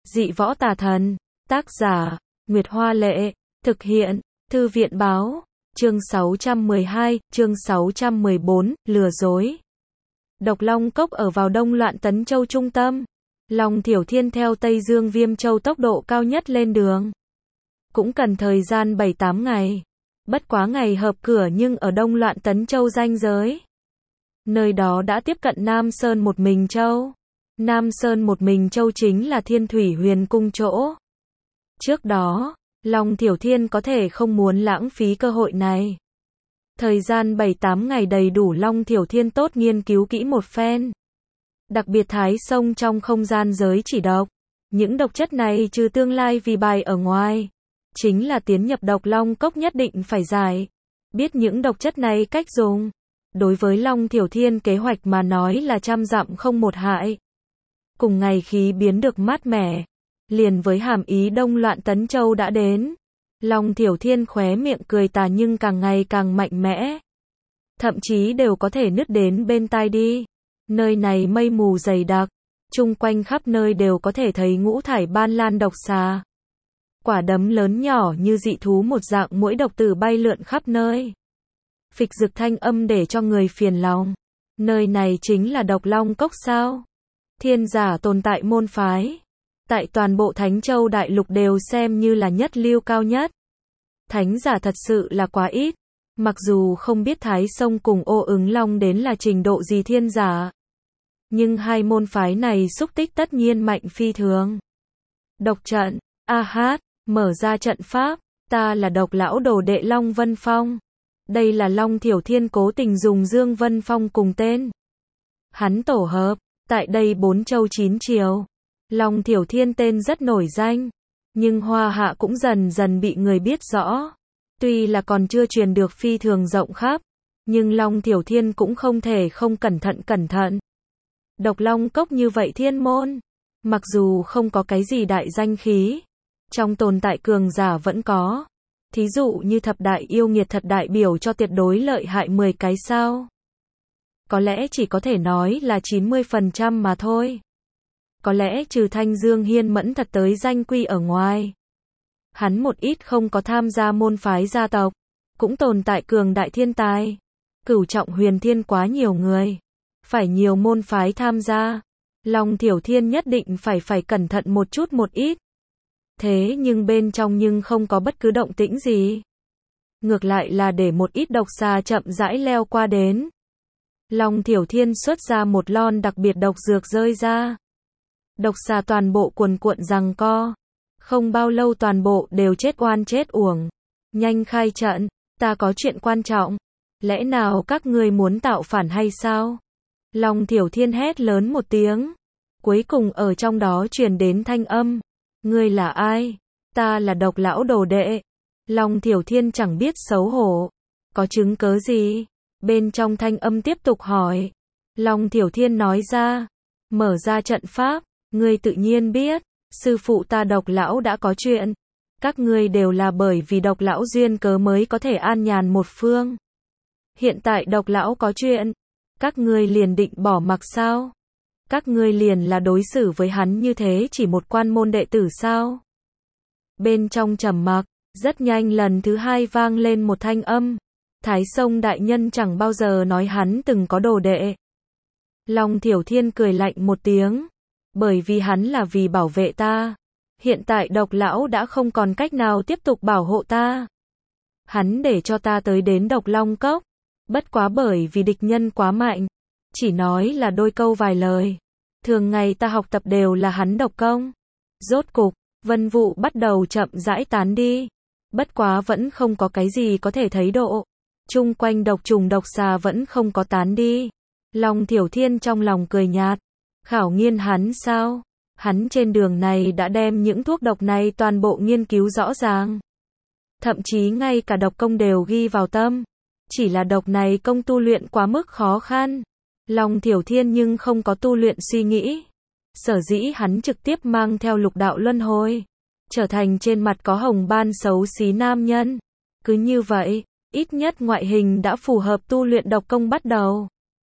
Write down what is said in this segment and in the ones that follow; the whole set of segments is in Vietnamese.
Dị võ tà thần. Tác giả, Nguyệt Hoa Lệ. Thực hiện, Thư viện Báo. Chương 612, chương 614, lừa dối. Độc Long Cốc ở vào Đông Loạn Tấn Châu trung tâm. Long Thiểu Thiên theo Tây Dương Viêm Châu tốc độ cao nhất lên đường. Cũng cần thời gian 7-8 ngày. Bất quá ngày hợp cửa nhưng ở Đông Loạn Tấn Châu ranh giới. Nơi đó đã tiếp cận Nam Sơn Một Mình Châu. Nam Sơn Một Mình Châu chính là Thiên Thủy Huyền Cung chỗ. Trước đó, Long Thiểu Thiên có thể không muốn lãng phí cơ hội này. Thời gian 7-8 ngày đầy đủ Long Thiểu Thiên tốt nghiên cứu kỹ một phen. Đặc biệt Thái Sông trong không gian giới chỉ độc. Những độc chất này trừ tương lai vì bài ở ngoài. Chính là tiến nhập Độc Long Cốc nhất định phải giải. Biết những độc chất này cách dùng. Đối với Long Thiểu Thiên kế hoạch mà nói là trăm dặm không một hại. Cùng ngày khí biến được mát mẻ. Liền với hàm ý Đông Loạn Tấn Châu đã đến. Long Thiểu Thiên khóe miệng cười tà nhưng càng ngày càng mạnh mẽ. Thậm chí đều có thể nứt đến bên tai đi. Nơi này mây mù dày đặc. Chung quanh khắp nơi đều có thể thấy ngũ thải ban lan độc xà. Quả đấm lớn nhỏ như dị thú một dạng mỗi độc tử bay lượn khắp nơi. Phịch rực thanh âm để cho người phiền lòng. Nơi này chính là Độc Long Cốc sao? Thiên giả tồn tại môn phái. Tại toàn bộ Thánh Châu Đại Lục đều xem như là nhất lưu cao nhất. Thánh giả thật sự là quá ít. Mặc dù không biết Thái Sông cùng Ô Ứng Long đến là trình độ gì thiên giả. Nhưng hai môn phái này xúc tích tất nhiên mạnh phi thường. Độc trận, a hát, mở ra trận pháp, ta là Độc lão đồ đệ Long Vân Phong. Đây là Long Thiểu Thiên cố tình dùng Dương Vân Phong cùng tên. Hắn tổ hợp, tại đây 4 châu 9 triều. Long Thiểu Thiên tên rất nổi danh, nhưng Hoa Hạ cũng dần dần bị người biết rõ. Tuy là còn chưa truyền được phi thường rộng khắp, nhưng Long Thiểu Thiên cũng không thể không cẩn thận. Độc Long Cốc như vậy thiên môn, mặc dù không có cái gì đại danh khí, trong tồn tại cường giả vẫn có. Thí dụ như thập đại yêu nghiệt thật đại biểu cho tuyệt đối lợi hại 10 cái sao. Có lẽ chỉ có thể nói là 90% mà thôi. Có lẽ trừ Thanh Dương Hiên Mẫn thật tới danh quy ở ngoài. Hắn một ít không có tham gia môn phái gia tộc. Cũng tồn tại cường đại thiên tài. Cửu trọng huyền thiên quá nhiều người. Phải nhiều môn phái tham gia. Long Thiểu Thiên nhất định phải cẩn thận một chút một ít. Thế nhưng bên trong nhưng không có bất cứ động tĩnh gì. Ngược lại là để một ít độc xà chậm rãi leo qua đến. Long Thiểu Thiên xuất ra một lon đặc biệt độc dược rơi ra. Độc xà toàn bộ cuồn cuộn giằng co. Không bao lâu toàn bộ đều chết oan chết uổng. Nhanh khai trận, ta có chuyện quan trọng. Lẽ nào các ngươi muốn tạo phản hay sao? Long Thiểu Thiên hét lớn một tiếng. Cuối cùng ở trong đó truyền đến thanh âm. Ngươi là ai? Ta là Độc lão đồ đệ. Long Thiểu Thiên chẳng biết xấu hổ. Có chứng cớ gì? Bên trong thanh âm tiếp tục hỏi. Long Thiểu Thiên nói ra. Mở ra trận pháp. Ngươi tự nhiên biết. Sư phụ ta Độc lão đã có chuyện. Các ngươi đều là bởi vì Độc lão duyên cớ mới có thể an nhàn một phương. Hiện tại Độc lão có chuyện. Các ngươi liền định bỏ mặc sao? Các ngươi liền là đối xử với hắn như thế chỉ một quan môn đệ tử sao? Bên trong trầm mặc, rất nhanh lần thứ hai vang lên một thanh âm. Thái Sông đại nhân chẳng bao giờ nói hắn từng có đồ đệ. Long Thiểu Thiên cười lạnh một tiếng. Bởi vì hắn là vì bảo vệ ta. Hiện tại Độc lão đã không còn cách nào tiếp tục bảo hộ ta. Hắn để cho ta tới đến Độc Long Cốc. Bất quá bởi vì địch nhân quá mạnh. Chỉ nói là đôi câu vài lời. Thường ngày ta học tập đều là hắn độc công. Rốt cục, vân vụ bắt đầu chậm rãi tán đi. Bất quá vẫn không có cái gì có thể thấy độ. Chung quanh độc trùng độc xà vẫn không có tán đi. Long Thiểu Thiên trong lòng cười nhạt. Khảo nghiên hắn sao? Hắn trên đường này đã đem những thuốc độc này toàn bộ nghiên cứu rõ ràng. Thậm chí ngay cả độc công đều ghi vào tâm. Chỉ là độc này công tu luyện quá mức khó khăn. Long Thiểu Thiên nhưng không có tu luyện suy nghĩ. Sở dĩ hắn trực tiếp mang theo lục đạo luân hồi. Trở thành trên mặt có hồng ban xấu xí nam nhân. Cứ như vậy, ít nhất ngoại hình đã phù hợp tu luyện độc công bắt đầu.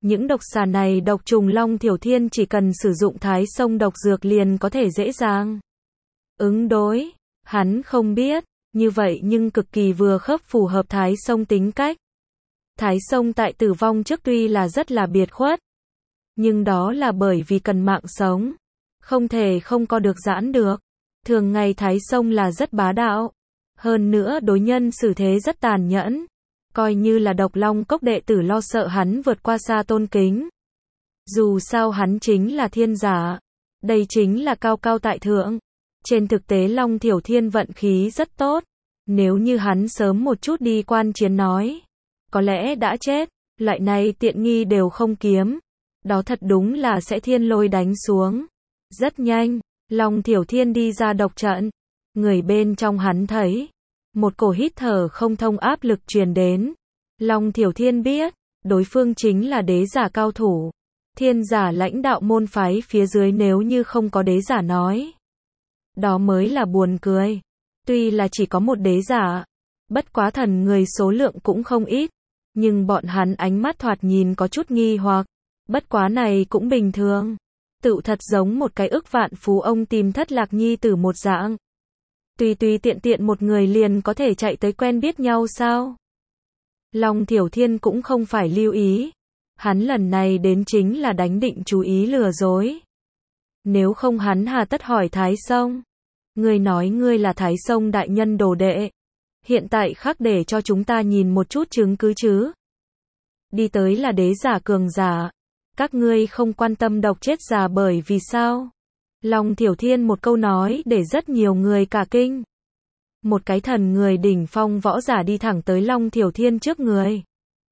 Những độc xà này độc trùng Long Thiểu Thiên chỉ cần sử dụng Thái Sông độc dược liền có thể dễ dàng ứng đối. Hắn không biết, như vậy nhưng cực kỳ vừa khớp phù hợp Thái Sông tính cách. Thái Sông tại tử vong trước tuy là rất là biệt khuất, nhưng đó là bởi vì cần mạng sống, không thể không co được giãn được. Thường ngày Thái Sông là rất bá đạo, hơn nữa đối nhân xử thế rất tàn nhẫn, coi như là Độc Long Cốc đệ tử lo sợ hắn vượt qua xa tôn kính. Dù sao hắn chính là thiên giả, đây chính là cao cao tại thượng. Trên thực tế Long Thiểu Thiên vận khí rất tốt, nếu như hắn sớm một chút đi quan chiến nói, có lẽ đã chết, loại này tiện nghi đều không kiếm. Đó thật đúng là sẽ thiên lôi đánh xuống. Rất nhanh, Long Thiểu Thiên đi ra độc trận, người bên trong hắn thấy một cổ hít thở không thông áp lực truyền đến. Long Thiểu Thiên biết, đối phương chính là đế giả cao thủ, thiên giả lãnh đạo môn phái phía dưới, nếu như không có đế giả nói, đó mới là buồn cười. Tuy là chỉ có một đế giả, bất quá thần người số lượng cũng không ít, nhưng bọn hắn ánh mắt thoạt nhìn có chút nghi hoặc, bất quá này cũng bình thường. Tựu thật giống một cái ức vạn phú ông tìm thất lạc nhi tử một dạng. Tùy tùy tiện tiện một người liền có thể chạy tới quen biết nhau sao? Long Thiểu Thiên cũng không phải lưu ý. Hắn lần này đến chính là đánh định chú ý lừa dối. Nếu không hắn hà tất hỏi Thái Sông. Ngươi nói ngươi là Thái Sông đại nhân đồ đệ. Hiện tại khắc để cho chúng ta nhìn một chút chứng cứ chứ. Đi tới là đế giả cường giả. Các ngươi không quan tâm độc chết già bởi vì sao? Long Thiểu Thiên một câu nói để rất nhiều người cả kinh. Một cái thần người đỉnh phong võ giả đi thẳng tới Long Thiểu Thiên trước người.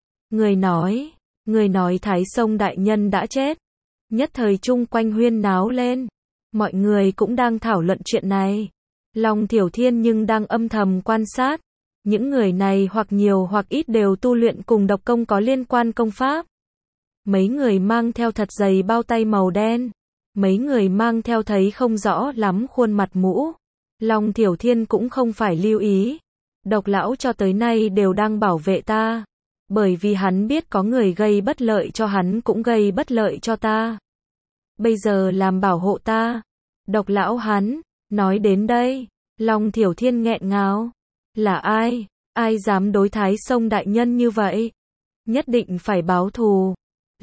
Người nói Thái Sông đại nhân đã chết. Nhất thời chung quanh huyên náo lên. Mọi người cũng đang thảo luận chuyện này. Long Thiểu Thiên nhưng đang âm thầm quan sát. Những người này hoặc nhiều hoặc ít đều tu luyện cùng độc công có liên quan công pháp. Mấy người mang theo thật dày bao tay màu đen. Mấy người mang theo thấy không rõ lắm khuôn mặt mũ. Long Thiểu Thiên cũng không phải lưu ý. Độc lão cho tới nay đều đang bảo vệ ta. Bởi vì hắn biết có người gây bất lợi cho hắn cũng gây bất lợi cho ta. Bây giờ làm bảo hộ ta. Độc lão hắn, nói đến đây. Long Thiểu Thiên nghẹn ngào. Là ai? Ai dám đối Thái Sông đại nhân như vậy? Nhất định phải báo thù.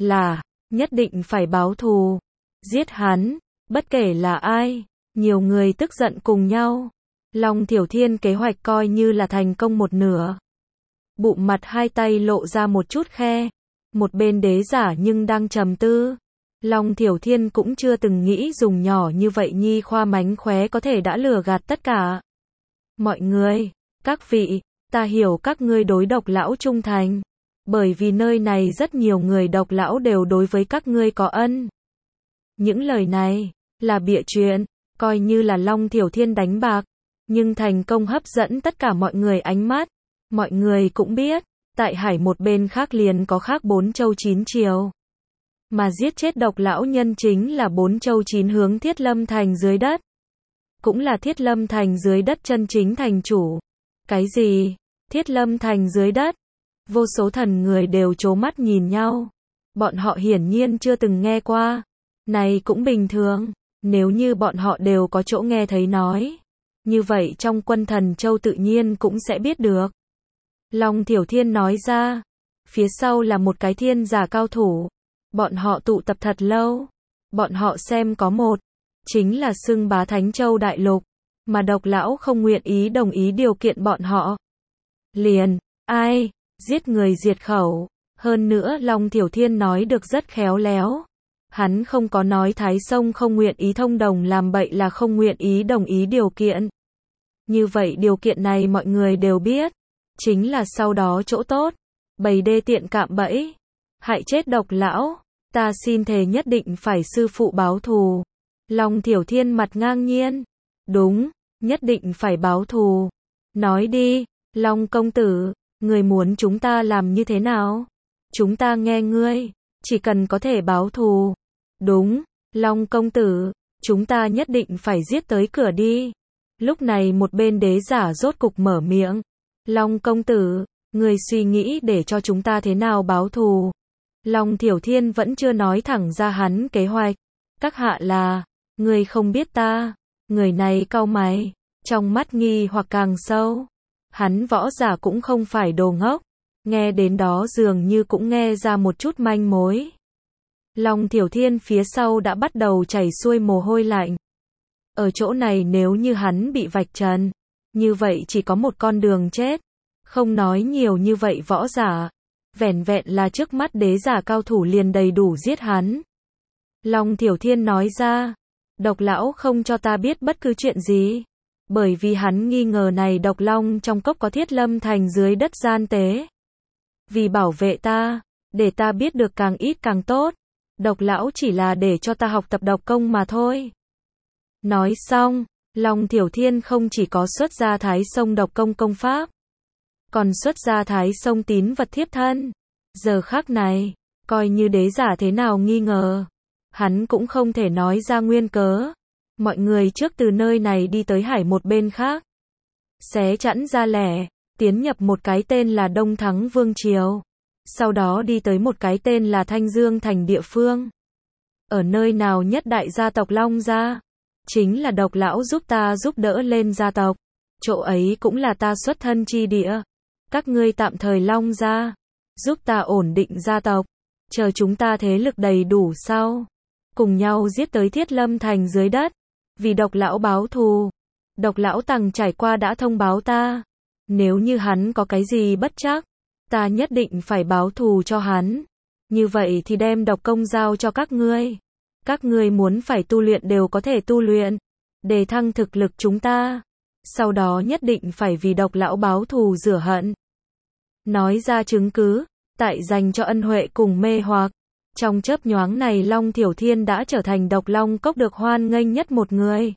Nhất định phải báo thù. Giết hắn, bất kể là ai. Nhiều người tức giận cùng nhau. Long Thiểu Thiên kế hoạch coi như là thành công một nửa. Bụng mặt hai tay lộ ra một chút khe. Một bên đế giả nhưng đang trầm tư. Long Thiểu Thiên cũng chưa từng nghĩ dùng nhỏ như vậy nhi khoa mánh khóe có thể đã lừa gạt tất cả. Mọi người, các vị, ta hiểu các ngươi đối độc lão trung thành. Bởi vì nơi này rất nhiều người độc lão đều đối với các ngươi có ân. Những lời này là bịa chuyện, coi như là Long Thiểu Thiên đánh bạc, nhưng thành công hấp dẫn tất cả mọi người ánh mắt. Mọi người cũng biết, tại hải một bên khác liền có khác 4 châu 9 triều. Mà giết chết độc lão nhân chính là 4 châu 9 hướng Thiết Lâm Thành dưới đất. Cũng là Thiết Lâm Thành dưới đất chân chính thành chủ. Cái gì? Thiết Lâm Thành dưới đất? Vô số thần người đều trố mắt nhìn nhau. Bọn họ hiển nhiên chưa từng nghe qua. Này cũng bình thường. Nếu như bọn họ đều có chỗ nghe thấy nói. Như vậy trong quân thần châu tự nhiên cũng sẽ biết được. Long Thiểu Thiên nói ra. Phía sau là một cái thiên giả cao thủ. Bọn họ tụ tập thật lâu. Bọn họ xem có một. Chính là xưng bá Thánh Châu Đại Lục. Mà độc lão không nguyện ý đồng ý điều kiện bọn họ. Liền, ai? Giết người diệt khẩu. Hơn nữa Long Thiểu Thiên nói được rất khéo léo. Hắn không có nói Thái Sông không nguyện ý thông đồng làm bậy là không nguyện ý đồng ý điều kiện. Như vậy điều kiện này mọi người đều biết. Chính là sau đó chỗ tốt. Bầy đê tiện cạm bẫy. Hại chết độc lão. Ta xin thề nhất định phải sư phụ báo thù. Long Thiểu Thiên mặt ngang nhiên. Đúng, nhất định phải báo thù. Nói đi, Long công tử, người muốn chúng ta làm như thế nào? Chúng ta nghe ngươi, chỉ cần có thể báo thù. Đúng, Long công tử, chúng ta nhất định phải giết tới cửa đi. Lúc này một bên đế giả rốt cục mở miệng. Long công tử, người suy nghĩ để cho chúng ta thế nào báo thù? Long Thiểu Thiên vẫn chưa nói thẳng ra hắn kế hoạch. Các hạ là, người không biết ta. Người này cau mày, trong mắt nghi hoặc càng sâu. Hắn võ giả cũng không phải đồ ngốc. Nghe đến đó dường như cũng nghe ra một chút manh mối. Long Thiểu Thiên phía sau đã bắt đầu chảy xuôi mồ hôi lạnh. Ở chỗ này nếu như hắn bị vạch trần, như vậy chỉ có một con đường chết. Không nói nhiều như vậy võ giả. Vẻn vẹn là trước mắt đế giả cao thủ liền đầy đủ giết hắn. Long Thiểu Thiên nói ra, Độc lão không cho ta biết bất cứ chuyện gì. Bởi vì hắn nghi ngờ này độc long trong cốc có Thiết Lâm Thành dưới đất gian tế. Vì bảo vệ ta, để ta biết được càng ít càng tốt. Độc lão chỉ là để cho ta học tập độc công mà thôi. Nói xong, Long Thiểu Thiên không chỉ có xuất ra Thái Sông độc công công pháp, còn xuất ra Thái Sông tín vật thiếp thân. Giờ khắc này, coi như đế giả thế nào nghi ngờ, hắn cũng không thể nói ra nguyên cớ. Mọi người trước từ nơi này đi tới hải một bên khác, xé chẵn ra lẻ, tiến nhập một cái tên là Đông Thắng Vương Triều. Sau đó đi tới một cái tên là Thanh Dương Thành địa phương. Ở nơi nào nhất đại gia tộc Long gia, chính là độc lão giúp ta giúp đỡ lên gia tộc. Chỗ ấy cũng là ta xuất thân chi địa. Các ngươi tạm thời Long gia, giúp ta ổn định gia tộc. Chờ chúng ta thế lực đầy đủ sau, cùng nhau giết tới Thiết Lâm Thành dưới đất. Vì độc lão báo thù. Độc lão Tằng trải qua đã thông báo ta. Nếu như hắn có cái gì bất trắc, ta nhất định phải báo thù cho hắn. Như vậy thì đem độc công giao cho các ngươi. Các ngươi muốn phải tu luyện đều có thể tu luyện. Đề thăng thực lực chúng ta. Sau đó nhất định phải vì độc lão báo thù rửa hận. Nói ra chứng cứ, tại dành cho ân huệ cùng mê hoặc. Trong chớp nhoáng này Long Thiểu Thiên đã trở thành độc long cốc được hoan nghênh nhất một người.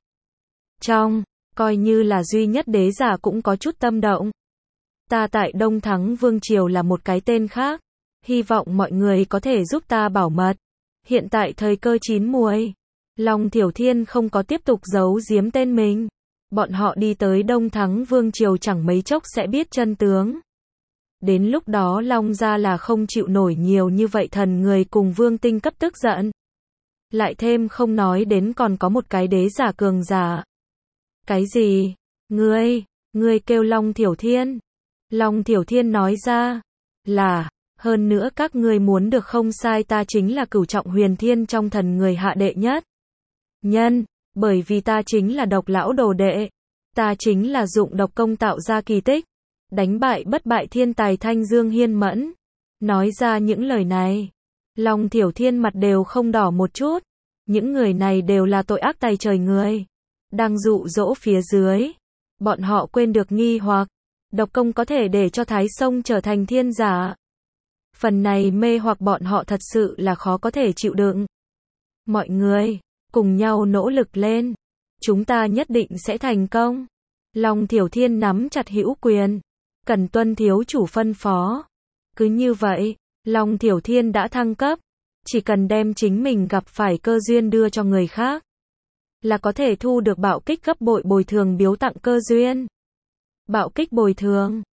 Coi như là duy nhất đế giả cũng có chút tâm động. Ta tại Đông Thắng Vương Triều là một cái tên khác. Hy vọng mọi người có thể giúp ta bảo mật. Hiện tại thời cơ chín muồi. Long Thiểu Thiên không có tiếp tục giấu giếm tên mình. Bọn họ đi tới Đông Thắng Vương Triều chẳng mấy chốc sẽ biết chân tướng. Đến lúc đó Long gia là không chịu nổi nhiều như vậy thần người cùng vương tinh cấp tức giận. Lại thêm không nói đến còn có một cái đế giả cường giả. Cái gì? Ngươi kêu Long Thiểu Thiên. Long Thiểu Thiên nói ra, là, hơn nữa các ngươi muốn được không sai, ta chính là Cửu Trọng Huyền Thiên trong thần người hạ đệ nhất nhân, bởi vì ta chính là độc lão đồ đệ. Ta chính là dụng độc công tạo ra kỳ tích, đánh bại bất bại thiên tài Thanh Dương Hiên Mẫn. Nói ra những lời này, Long Thiểu Thiên mặt đều không đỏ một chút. Những người này đều là tội ác tày trời người, đang dụ dỗ phía dưới. Bọn họ quên được nghi hoặc, độc công có thể để cho Thái Sông trở thành thiên giả. Phần này mê hoặc bọn họ thật sự là khó có thể chịu đựng. Mọi người, cùng nhau nỗ lực lên. Chúng ta nhất định sẽ thành công. Long Thiểu Thiên nắm chặt hữu quyền, cần tuân thiếu chủ phân phó. Cứ như vậy, Long Thiểu Thiên đã thăng cấp. Chỉ cần đem chính mình gặp phải cơ duyên đưa cho người khác, là có thể thu được bạo kích gấp bội bồi thường biếu tặng cơ duyên. Bạo kích bồi thường.